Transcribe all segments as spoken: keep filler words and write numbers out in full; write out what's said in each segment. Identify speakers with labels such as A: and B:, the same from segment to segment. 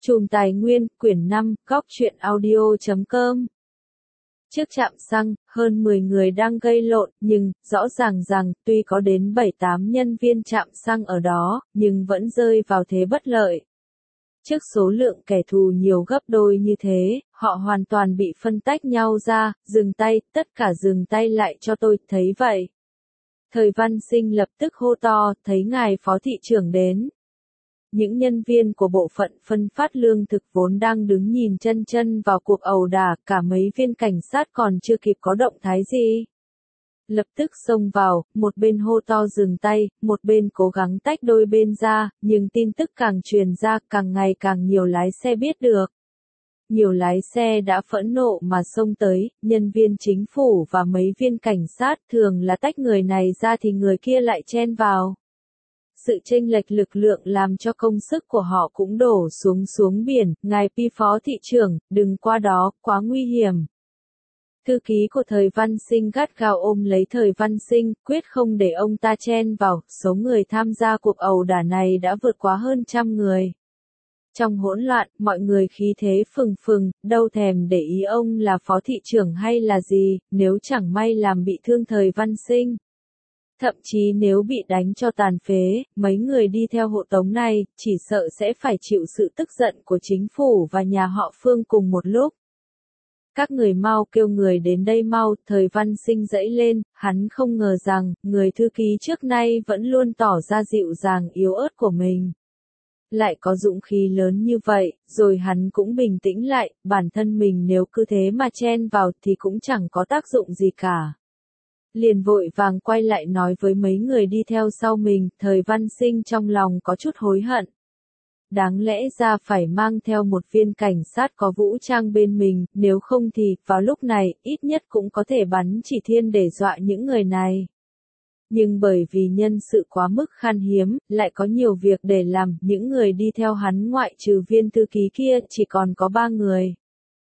A: Chùm Tài Nguyên, quyển năm, góc truyện audio chấm com. Trước trạm xăng, hơn mười người đang gây lộn, nhưng, rõ ràng rằng, tuy có đến bảy tám nhân viên trạm xăng ở đó, nhưng vẫn rơi vào thế bất lợi. Trước số lượng kẻ thù nhiều gấp đôi như thế, họ hoàn toàn bị phân tách nhau ra, dừng tay, tất cả dừng tay lại cho tôi, thấy vậy. Thời Văn Sinh lập tức hô to, thấy ngài phó thị trưởng đến. Những nhân viên của bộ phận phân phát lương thực vốn đang đứng nhìn chân chân vào cuộc ẩu đả, cả mấy viên cảnh sát còn chưa kịp có động thái gì. Lập tức xông vào, một bên hô to dừng tay, một bên cố gắng tách đôi bên ra, nhưng tin tức càng truyền ra, càng ngày càng nhiều lái xe biết được. Nhiều lái xe đã phẫn nộ mà xông tới, nhân viên chính phủ và mấy viên cảnh sát thường là tách người này ra thì người kia lại chen vào. Sự chênh lệch lực lượng làm cho công sức của họ cũng đổ xuống xuống biển, ngài Pi phó thị trưởng, đừng qua đó, quá nguy hiểm. Thư ký của Thời Văn Sinh gắt gao ôm lấy Thời Văn Sinh, quyết không để ông ta chen vào, số người tham gia cuộc ẩu đả này đã vượt quá hơn trăm người. Trong hỗn loạn, mọi người khí thế phừng phừng, đâu thèm để ý ông là phó thị trưởng hay là gì, nếu chẳng may làm bị thương Thời Văn Sinh. Thậm chí nếu bị đánh cho tàn phế, mấy người đi theo hộ tống này, chỉ sợ sẽ phải chịu sự tức giận của chính phủ và nhà họ Phương cùng một lúc. Các người mau kêu người đến đây mau, Thời Văn Sinh dãy lên, hắn không ngờ rằng, người thư ký trước nay vẫn luôn tỏ ra dịu dàng yếu ớt của mình. Lại có dũng khí lớn như vậy, rồi hắn cũng bình tĩnh lại, bản thân mình nếu cứ thế mà chen vào thì cũng chẳng có tác dụng gì cả. Liền vội vàng quay lại nói với mấy người đi theo sau mình, Thời Văn Sinh trong lòng có chút hối hận. Đáng lẽ ra phải mang theo một viên cảnh sát có vũ trang bên mình, nếu không thì, vào lúc này, ít nhất cũng có thể bắn chỉ thiên để dọa những người này. Nhưng bởi vì nhân sự quá mức khan hiếm, lại có nhiều việc để làm, những người đi theo hắn ngoại trừ viên thư ký kia chỉ còn có ba người.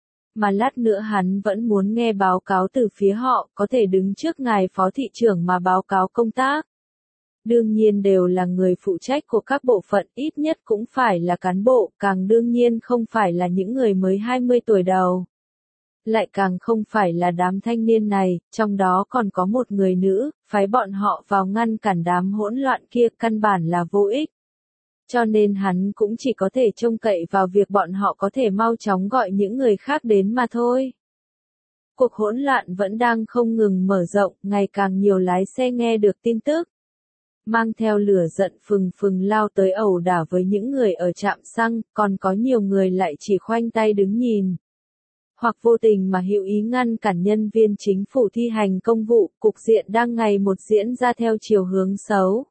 A: Mà lát nữa hắn vẫn muốn nghe báo cáo từ phía họ, có thể đứng trước ngài phó thị trưởng mà báo cáo công tác. Đương nhiên đều là người phụ trách của các bộ phận, ít nhất cũng phải là cán bộ, càng đương nhiên không phải là những người mới hai mươi tuổi đầu. Lại càng không phải là đám thanh niên này, trong đó còn có một người nữ, phái bọn họ vào ngăn cản đám hỗn loạn kia căn bản là vô ích. Cho nên hắn cũng chỉ có thể trông cậy vào việc bọn họ có thể mau chóng gọi những người khác đến mà thôi. Cuộc hỗn loạn vẫn đang không ngừng mở rộng, ngày càng nhiều lái xe nghe được tin tức. Mang theo lửa giận phừng phừng lao tới ẩu đả với những người ở trạm xăng, còn có nhiều người lại chỉ khoanh tay đứng nhìn. Hoặc vô tình mà hữu ý ngăn cản nhân viên chính phủ thi hành công vụ, cục diện đang ngày một diễn ra theo chiều hướng xấu.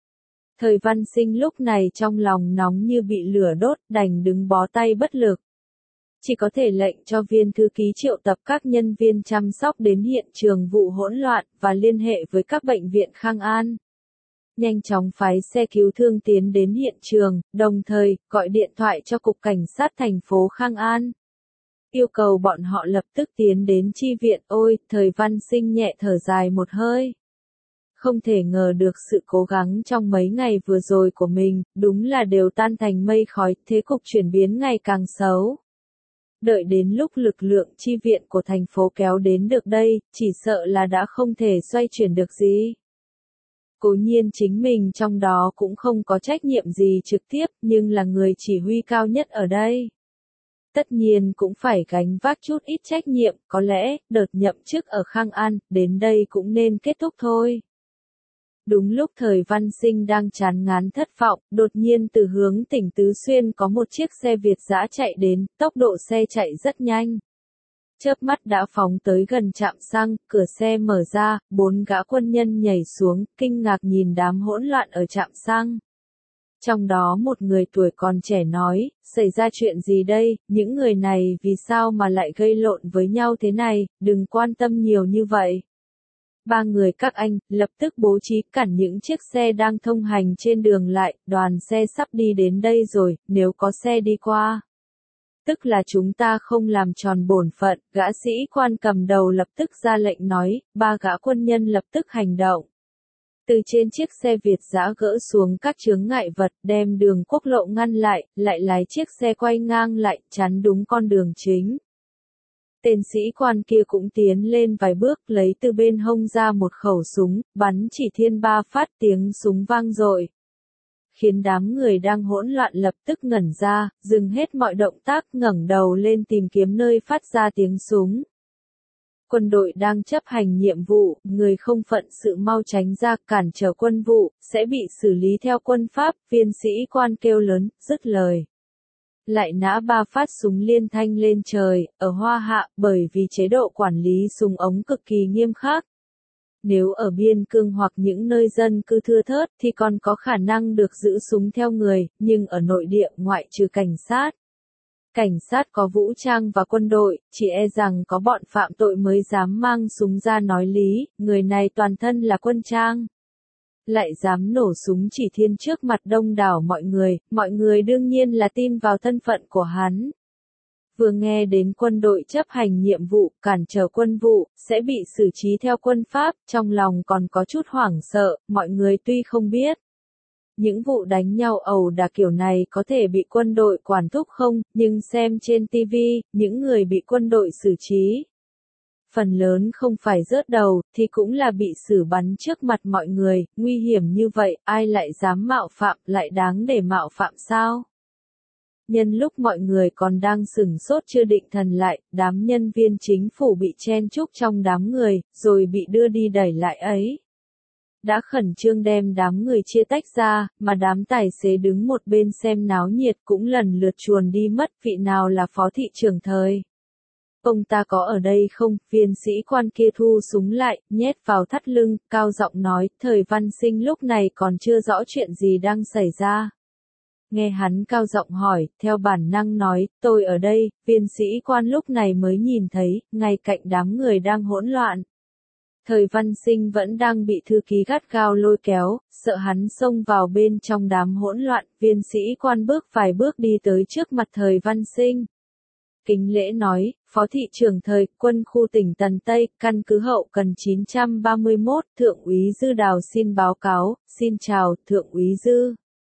A: Thời Văn Sinh lúc này trong lòng nóng như bị lửa đốt, đành đứng bó tay bất lực. Chỉ có thể lệnh cho viên thư ký triệu tập các nhân viên chăm sóc đến hiện trường vụ hỗn loạn, và liên hệ với các bệnh viện Khang An. Nhanh chóng phái xe cứu thương tiến đến hiện trường, đồng thời, gọi điện thoại cho Cục Cảnh sát thành phố Khang An. Yêu cầu bọn họ lập tức tiến đến chi viện. Ôi, Thời Văn Sinh nhẹ thở dài một hơi. Không thể ngờ được sự cố gắng trong mấy ngày vừa rồi của mình, đúng là đều tan thành mây khói, thế cục chuyển biến ngày càng xấu. Đợi đến lúc lực lượng chi viện của thành phố kéo đến được đây, chỉ sợ là đã không thể xoay chuyển được gì. Cố nhiên chính mình trong đó cũng không có trách nhiệm gì trực tiếp, nhưng là người chỉ huy cao nhất ở đây. Tất nhiên cũng phải gánh vác chút ít trách nhiệm, có lẽ, đợt nhậm chức ở Khang An, đến đây cũng nên kết thúc thôi. Đúng lúc Thời Văn Sinh đang chán ngán thất vọng, đột nhiên từ hướng tỉnh Tứ Xuyên có một chiếc xe Việt dã chạy đến, tốc độ xe chạy rất nhanh. Chớp mắt đã phóng tới gần trạm xăng, cửa xe mở ra, bốn gã quân nhân nhảy xuống, kinh ngạc nhìn đám hỗn loạn ở trạm xăng. Trong đó một người tuổi còn trẻ nói, xảy ra chuyện gì đây, những người này vì sao mà lại gây lộn với nhau thế này, đừng quan tâm nhiều như vậy. Ba người các anh, lập tức bố trí cản những chiếc xe đang thông hành trên đường lại, đoàn xe sắp đi đến đây rồi, nếu có xe đi qua. Tức là chúng ta không làm tròn bổn phận, gã sĩ quan cầm đầu lập tức ra lệnh nói, ba gã quân nhân lập tức hành động. Từ trên chiếc xe Việt dã gỡ xuống các chướng ngại vật, đem đường quốc lộ ngăn lại, lại lái chiếc xe quay ngang lại, chắn đúng con đường chính. Tên sĩ quan kia cũng tiến lên vài bước, lấy từ bên hông ra một khẩu súng, bắn chỉ thiên ba phát, tiếng súng vang dội, khiến đám người đang hỗn loạn lập tức ngẩn ra, dừng hết mọi động tác, ngẩng đầu lên tìm kiếm nơi phát ra tiếng súng. Quân đội đang chấp hành nhiệm vụ, người không phận sự mau tránh ra, cản trở quân vụ, sẽ bị xử lý theo quân pháp, viên sĩ quan kêu lớn, dứt lời. Lại nã ba phát súng liên thanh lên trời, ở Hoa Hạ, bởi vì chế độ quản lý súng ống cực kỳ nghiêm khắc. Nếu ở biên cương hoặc những nơi dân cư thưa thớt thì còn có khả năng được giữ súng theo người, nhưng ở nội địa ngoại trừ cảnh sát. Cảnh sát có vũ trang và quân đội, chỉ e rằng có bọn phạm tội mới dám mang súng ra nói lý, người này toàn thân là quân trang. Lại dám nổ súng chỉ thiên trước mặt đông đảo mọi người, mọi người đương nhiên là tin vào thân phận của hắn. Vừa nghe đến quân đội chấp hành nhiệm vụ, cản trở quân vụ, sẽ bị xử trí theo quân pháp, trong lòng còn có chút hoảng sợ, mọi người tuy không biết. Những vụ đánh nhau ẩu đả kiểu này có thể bị quân đội quản thúc không, nhưng xem trên ti vi, những người bị quân đội xử trí. Phần lớn không phải rớt đầu, thì cũng là bị xử bắn trước mặt mọi người, nguy hiểm như vậy, ai lại dám mạo phạm, lại đáng để mạo phạm sao? Nhân lúc mọi người còn đang sửng sốt chưa định thần lại, đám nhân viên chính phủ bị chen chúc trong đám người, rồi bị đưa đi đẩy lại ấy. Đã khẩn trương đem đám người chia tách ra, mà đám tài xế đứng một bên xem náo nhiệt cũng lần lượt chuồn đi mất, vị nào là phó thị trưởng Thời. Ông ta có ở đây không? Viên sĩ quan kia thu súng lại, nhét vào thắt lưng, cao giọng nói, Thời Văn Sinh lúc này còn chưa rõ chuyện gì đang xảy ra. Nghe hắn cao giọng hỏi, theo bản năng nói, tôi ở đây, viên sĩ quan lúc này mới nhìn thấy, ngay cạnh đám người đang hỗn loạn. Thời Văn Sinh vẫn đang bị thư ký gắt gao lôi kéo, sợ hắn xông vào bên trong đám hỗn loạn, viên sĩ quan bước vài bước đi tới trước mặt Thời Văn Sinh. Kính lễ nói, Phó thị trưởng Thời, quân khu tỉnh Tần Tây, căn cứ hậu cần chín trăm ba mươi mốt, Thượng úy Dư Đào xin báo cáo, xin chào, Thượng úy Dư.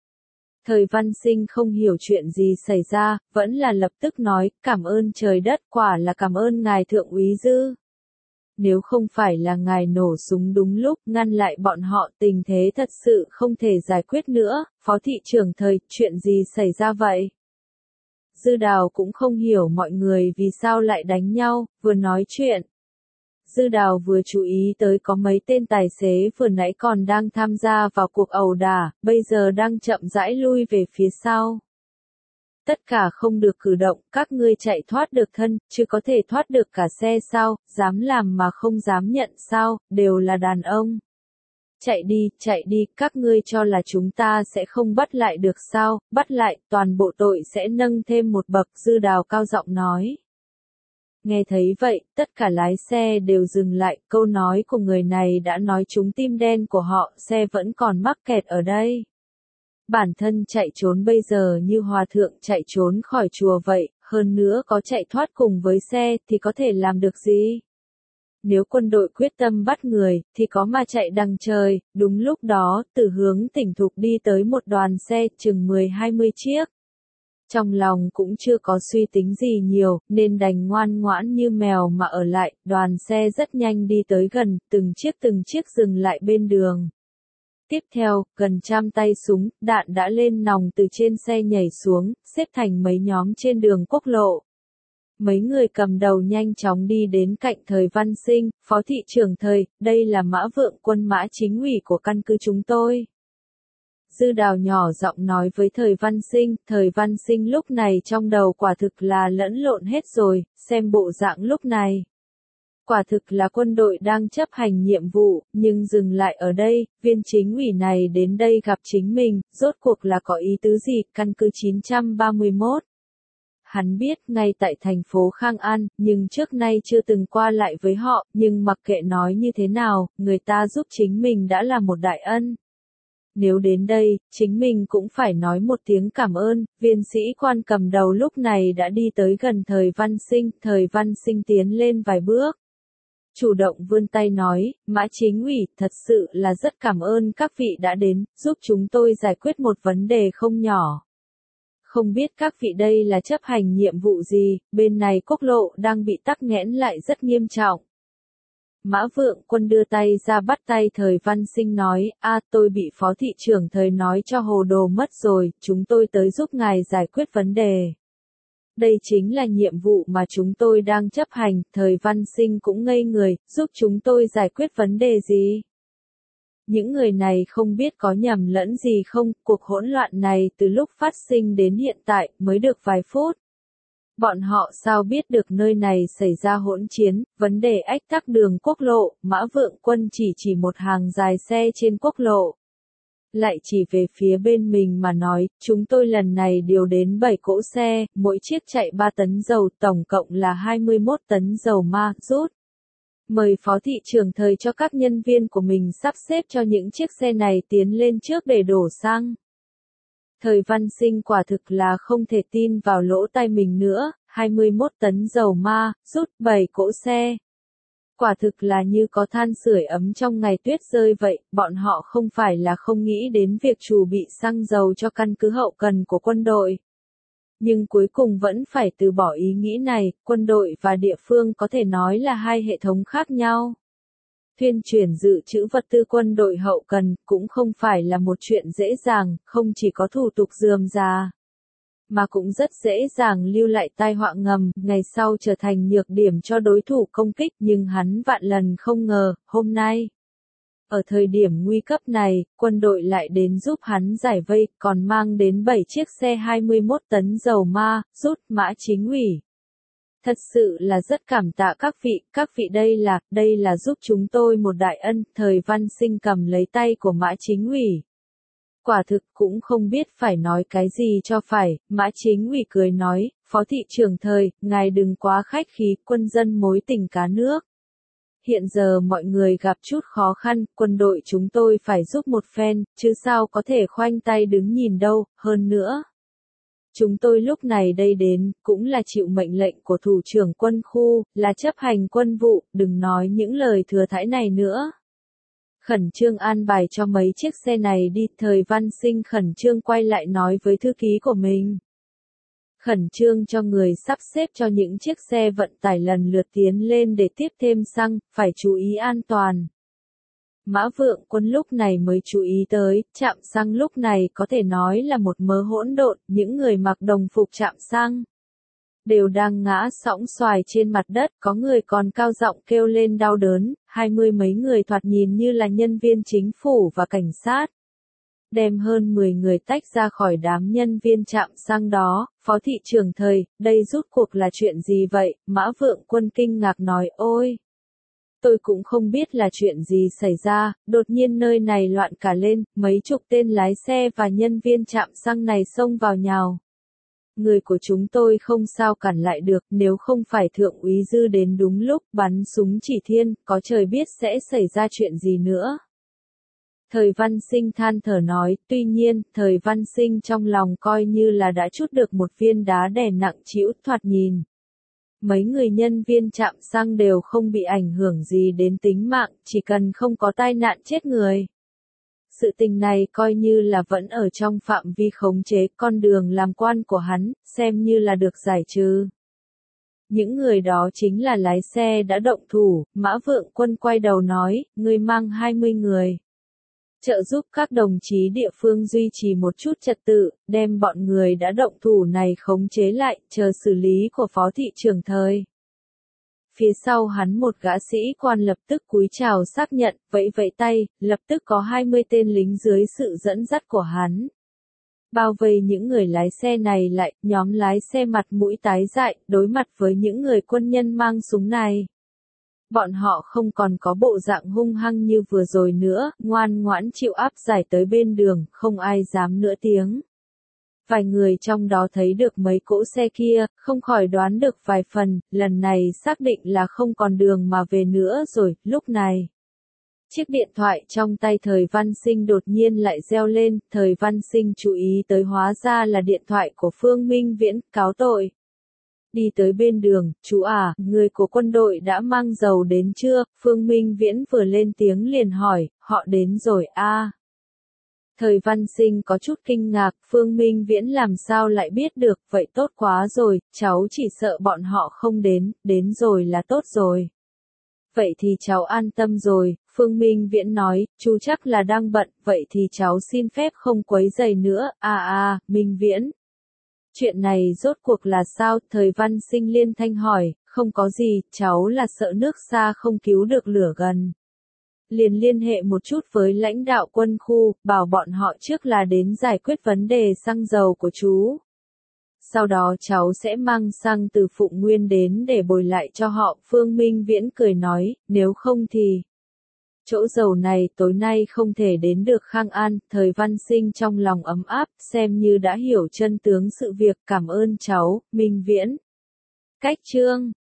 A: Thời Văn Sinh không hiểu chuyện gì xảy ra, vẫn là lập tức nói, cảm ơn trời đất, quả là cảm ơn ngài Thượng úy Dư. Nếu không phải là ngài nổ súng đúng lúc, ngăn lại bọn họ, tình thế thật sự không thể giải quyết nữa, Phó thị trưởng Thời, chuyện gì xảy ra vậy? Dư Đào cũng không hiểu mọi người vì sao lại đánh nhau, vừa nói chuyện. Dư Đào vừa chú ý tới có mấy tên tài xế vừa nãy còn đang tham gia vào cuộc ẩu đả, bây giờ đang chậm rãi lui về phía sau. Tất cả không được cử động, các ngươi chạy thoát được thân, chứ có thể thoát được cả xe sao, dám làm mà không dám nhận sao, đều là đàn ông. Chạy đi, chạy đi, các ngươi cho là chúng ta sẽ không bắt lại được sao, bắt lại, toàn bộ tội sẽ nâng thêm một bậc, Dư Đào cao giọng nói. Nghe thấy vậy, tất cả lái xe đều dừng lại, câu nói của người này đã nói trúng tim đen của họ, xe vẫn còn mắc kẹt ở đây. Bản thân chạy trốn bây giờ như hòa thượng chạy trốn khỏi chùa vậy, hơn nữa có chạy thoát cùng với xe thì có thể làm được gì? Nếu quân đội quyết tâm bắt người, thì có mà chạy đằng trời, đúng lúc đó, từ hướng tỉnh Thục đi tới một đoàn xe, chừng mười hai mươi chiếc. Trong lòng cũng chưa có suy tính gì nhiều, nên đành ngoan ngoãn như mèo mà ở lại, đoàn xe rất nhanh đi tới gần, từng chiếc từng chiếc dừng lại bên đường. Tiếp theo, gần trăm tay súng, đạn đã lên nòng từ trên xe nhảy xuống, xếp thành mấy nhóm trên đường quốc lộ. Mấy người cầm đầu nhanh chóng đi đến cạnh Thời Văn Sinh, Phó thị trưởng Thời, đây là Mã Vượng Quân mã chính ủy của căn cứ chúng tôi. Dư Đào nhỏ giọng nói với Thời Văn Sinh, Thời Văn Sinh lúc này trong đầu quả thực là lẫn lộn hết rồi, xem bộ dạng lúc này. Quả thực là quân đội đang chấp hành nhiệm vụ, nhưng dừng lại ở đây, viên chính ủy này đến đây gặp chính mình, rốt cuộc là có ý tứ gì, căn cứ chín trăm ba mươi mốt. Hắn biết ngay tại thành phố Khang An, nhưng trước nay chưa từng qua lại với họ, nhưng mặc kệ nói như thế nào, người ta giúp chính mình đã là một đại ân. Nếu đến đây, chính mình cũng phải nói một tiếng cảm ơn, viên sĩ quan cầm đầu lúc này đã đi tới gần Thời Văn Sinh, Thời Văn Sinh tiến lên vài bước. chủ động vươn tay nói, Mã Chính ủy, thật sự là rất cảm ơn các vị đã đến, giúp chúng tôi giải quyết một vấn đề không nhỏ. Không biết các vị đây là chấp hành nhiệm vụ gì, bên này quốc lộ đang bị tắc nghẽn lại rất nghiêm trọng. Mã Vượng Quân đưa tay ra bắt tay Thời Văn Sinh nói, a tôi bị phó thị trưởng Thời nói cho hồ đồ mất rồi, chúng tôi tới giúp ngài giải quyết vấn đề. Đây chính là nhiệm vụ mà chúng tôi đang chấp hành, Thời Văn Sinh cũng ngây người, giúp chúng tôi giải quyết vấn đề gì? Những người này không biết có nhầm lẫn gì không, cuộc hỗn loạn này từ lúc phát sinh đến hiện tại mới được vài phút. Bọn họ sao biết được nơi này xảy ra hỗn chiến, vấn đề ách tắc đường quốc lộ, Mã Vượng Quân chỉ chỉ một hàng dài xe trên quốc lộ. Lại chỉ về phía bên mình mà nói, chúng tôi lần này điều đến bảy cỗ xe, mỗi chiếc chạy ba tấn dầu, tổng cộng là hai mươi mốt tấn dầu ma, rút. Mời phó thị trưởng Thời cho các nhân viên của mình sắp xếp cho những chiếc xe này tiến lên trước để đổ xăng. Thời Văn Sinh quả thực là không thể tin vào lỗ tai mình nữa, hai mươi mốt tấn dầu ma, rút bảy cỗ xe. Quả thực là như có than sưởi ấm trong ngày tuyết rơi vậy, bọn họ không phải là không nghĩ đến việc chuẩn bị xăng dầu cho căn cứ hậu cần của quân đội. Nhưng cuối cùng vẫn phải từ bỏ ý nghĩ này, quân đội và địa phương có thể nói là hai hệ thống khác nhau. Thuyên chuyển dự trữ vật tư quân đội hậu cần cũng không phải là một chuyện dễ dàng, không chỉ có thủ tục rườm rà, mà cũng rất dễ dàng lưu lại tai họa ngầm, ngày sau trở thành nhược điểm cho đối thủ công kích, nhưng hắn vạn lần không ngờ, hôm nay, ở thời điểm nguy cấp này, quân đội lại đến giúp hắn giải vây, còn mang đến bảy chiếc xe hai mươi mốt tấn dầu ma, rút Mã Chính ủy. Thật sự là rất cảm tạ các vị, các vị đây là, đây là giúp chúng tôi một đại ân, Thời Văn Sinh cầm lấy tay của Mã Chính ủy. Quả thực cũng không biết phải nói cái gì cho phải, Mã Chính ủy cười nói, phó thị trưởng Thời, ngài đừng quá khách khí, quân dân mối tình cá nước. Hiện giờ mọi người gặp chút khó khăn, quân đội chúng tôi phải giúp một phen, chứ sao có thể khoanh tay đứng nhìn đâu, hơn nữa. Chúng tôi lúc này đây đến, cũng là chịu mệnh lệnh của thủ trưởng quân khu, là chấp hành quân vụ, đừng nói những lời thừa thãi này nữa. Khẩn trương an bài cho mấy chiếc xe này đi, Thời Văn Sinh khẩn trương quay lại nói với thư ký của mình. Khẩn trương cho người sắp xếp cho những chiếc xe vận tải lần lượt tiến lên để tiếp thêm xăng, phải chú ý an toàn. Mã Vượng Quân lúc này mới chú ý tới, trạm xăng lúc này có thể nói là một mớ hỗn độn, những người mặc đồng phục trạm xăng đều đang ngã sõng xoài trên mặt đất, có người còn cao giọng kêu lên đau đớn, hai mươi mấy người thoạt nhìn như là nhân viên chính phủ và cảnh sát. Đem hơn mười người tách ra khỏi đám nhân viên trạm xăng đó, phó thị trưởng Thời, đây rút cuộc là chuyện gì vậy, Mã Vượng Quân kinh ngạc nói, ôi! Tôi cũng không biết là chuyện gì xảy ra, đột nhiên nơi này loạn cả lên, mấy chục tên lái xe và nhân viên trạm xăng này xông vào nhào. Người của chúng tôi không sao cản lại được, nếu không phải thượng úy Dư đến đúng lúc bắn súng chỉ thiên, có trời biết sẽ xảy ra chuyện gì nữa. Thời Văn Sinh than thở nói, tuy nhiên, Thời Văn Sinh trong lòng coi như là đã trút được một viên đá đè nặng trĩu, thoạt nhìn. Mấy người nhân viên trạm xăng đều không bị ảnh hưởng gì đến tính mạng, chỉ cần không có tai nạn chết người. Sự tình này coi như là vẫn ở trong phạm vi khống chế, con đường làm quan của hắn, xem như là được giải trừ. Những người đó chính là lái xe đã động thủ, Mã Vượng Quân quay đầu nói, ngươi mang hai mươi người. Trợ giúp các đồng chí địa phương duy trì một chút trật tự, đem bọn người đã động thủ này khống chế lại, chờ xử lý của phó thị trưởng Thời. Phía sau hắn một gã sĩ quan lập tức cúi chào xác nhận, vẫy vẫy tay, lập tức có hai mươi tên lính dưới sự dẫn dắt của hắn. Bao vây những người lái xe này lại, nhóm lái xe mặt mũi tái dại, đối mặt với những người quân nhân mang súng này. Bọn họ không còn có bộ dạng hung hăng như vừa rồi nữa, ngoan ngoãn chịu áp giải tới bên đường, không ai dám nữa tiếng. Vài người trong đó thấy được mấy cỗ xe kia, không khỏi đoán được vài phần, lần này xác định là không còn đường mà về nữa rồi, lúc này. Chiếc điện thoại trong tay Thời Văn Sinh đột nhiên lại reo lên, Thời Văn Sinh chú ý tới hóa ra là điện thoại của Phương Minh Viễn, cáo tội. Đi tới bên đường, chú à, người của quân đội đã mang dầu đến chưa? Phương Minh Viễn vừa lên tiếng liền hỏi, họ đến rồi a. À. Thời Văn Sinh có chút kinh ngạc, Phương Minh Viễn làm sao lại biết được, vậy tốt quá rồi, cháu chỉ sợ bọn họ không đến, đến rồi là tốt rồi. Vậy thì cháu an tâm rồi, Phương Minh Viễn nói, chú chắc là đang bận, vậy thì cháu xin phép không quấy rầy nữa, à à, Minh Viễn. Chuyện này rốt cuộc là sao? Thời Văn Sinh liên thanh hỏi, không có gì, cháu là sợ nước xa không cứu được lửa gần. Liền liên hệ một chút với lãnh đạo quân khu, bảo bọn họ trước là đến giải quyết vấn đề xăng dầu của chú. Sau đó cháu sẽ mang xăng từ Phụng Nguyên đến để bồi lại cho họ. Phương Minh Viễn cười nói, nếu không thì... Chỗ dầu này tối nay không thể đến được Khang An. Thời Văn Sinh trong lòng ấm áp, xem như đã hiểu chân tướng sự việc, cảm ơn cháu, Minh Viễn. Cách chương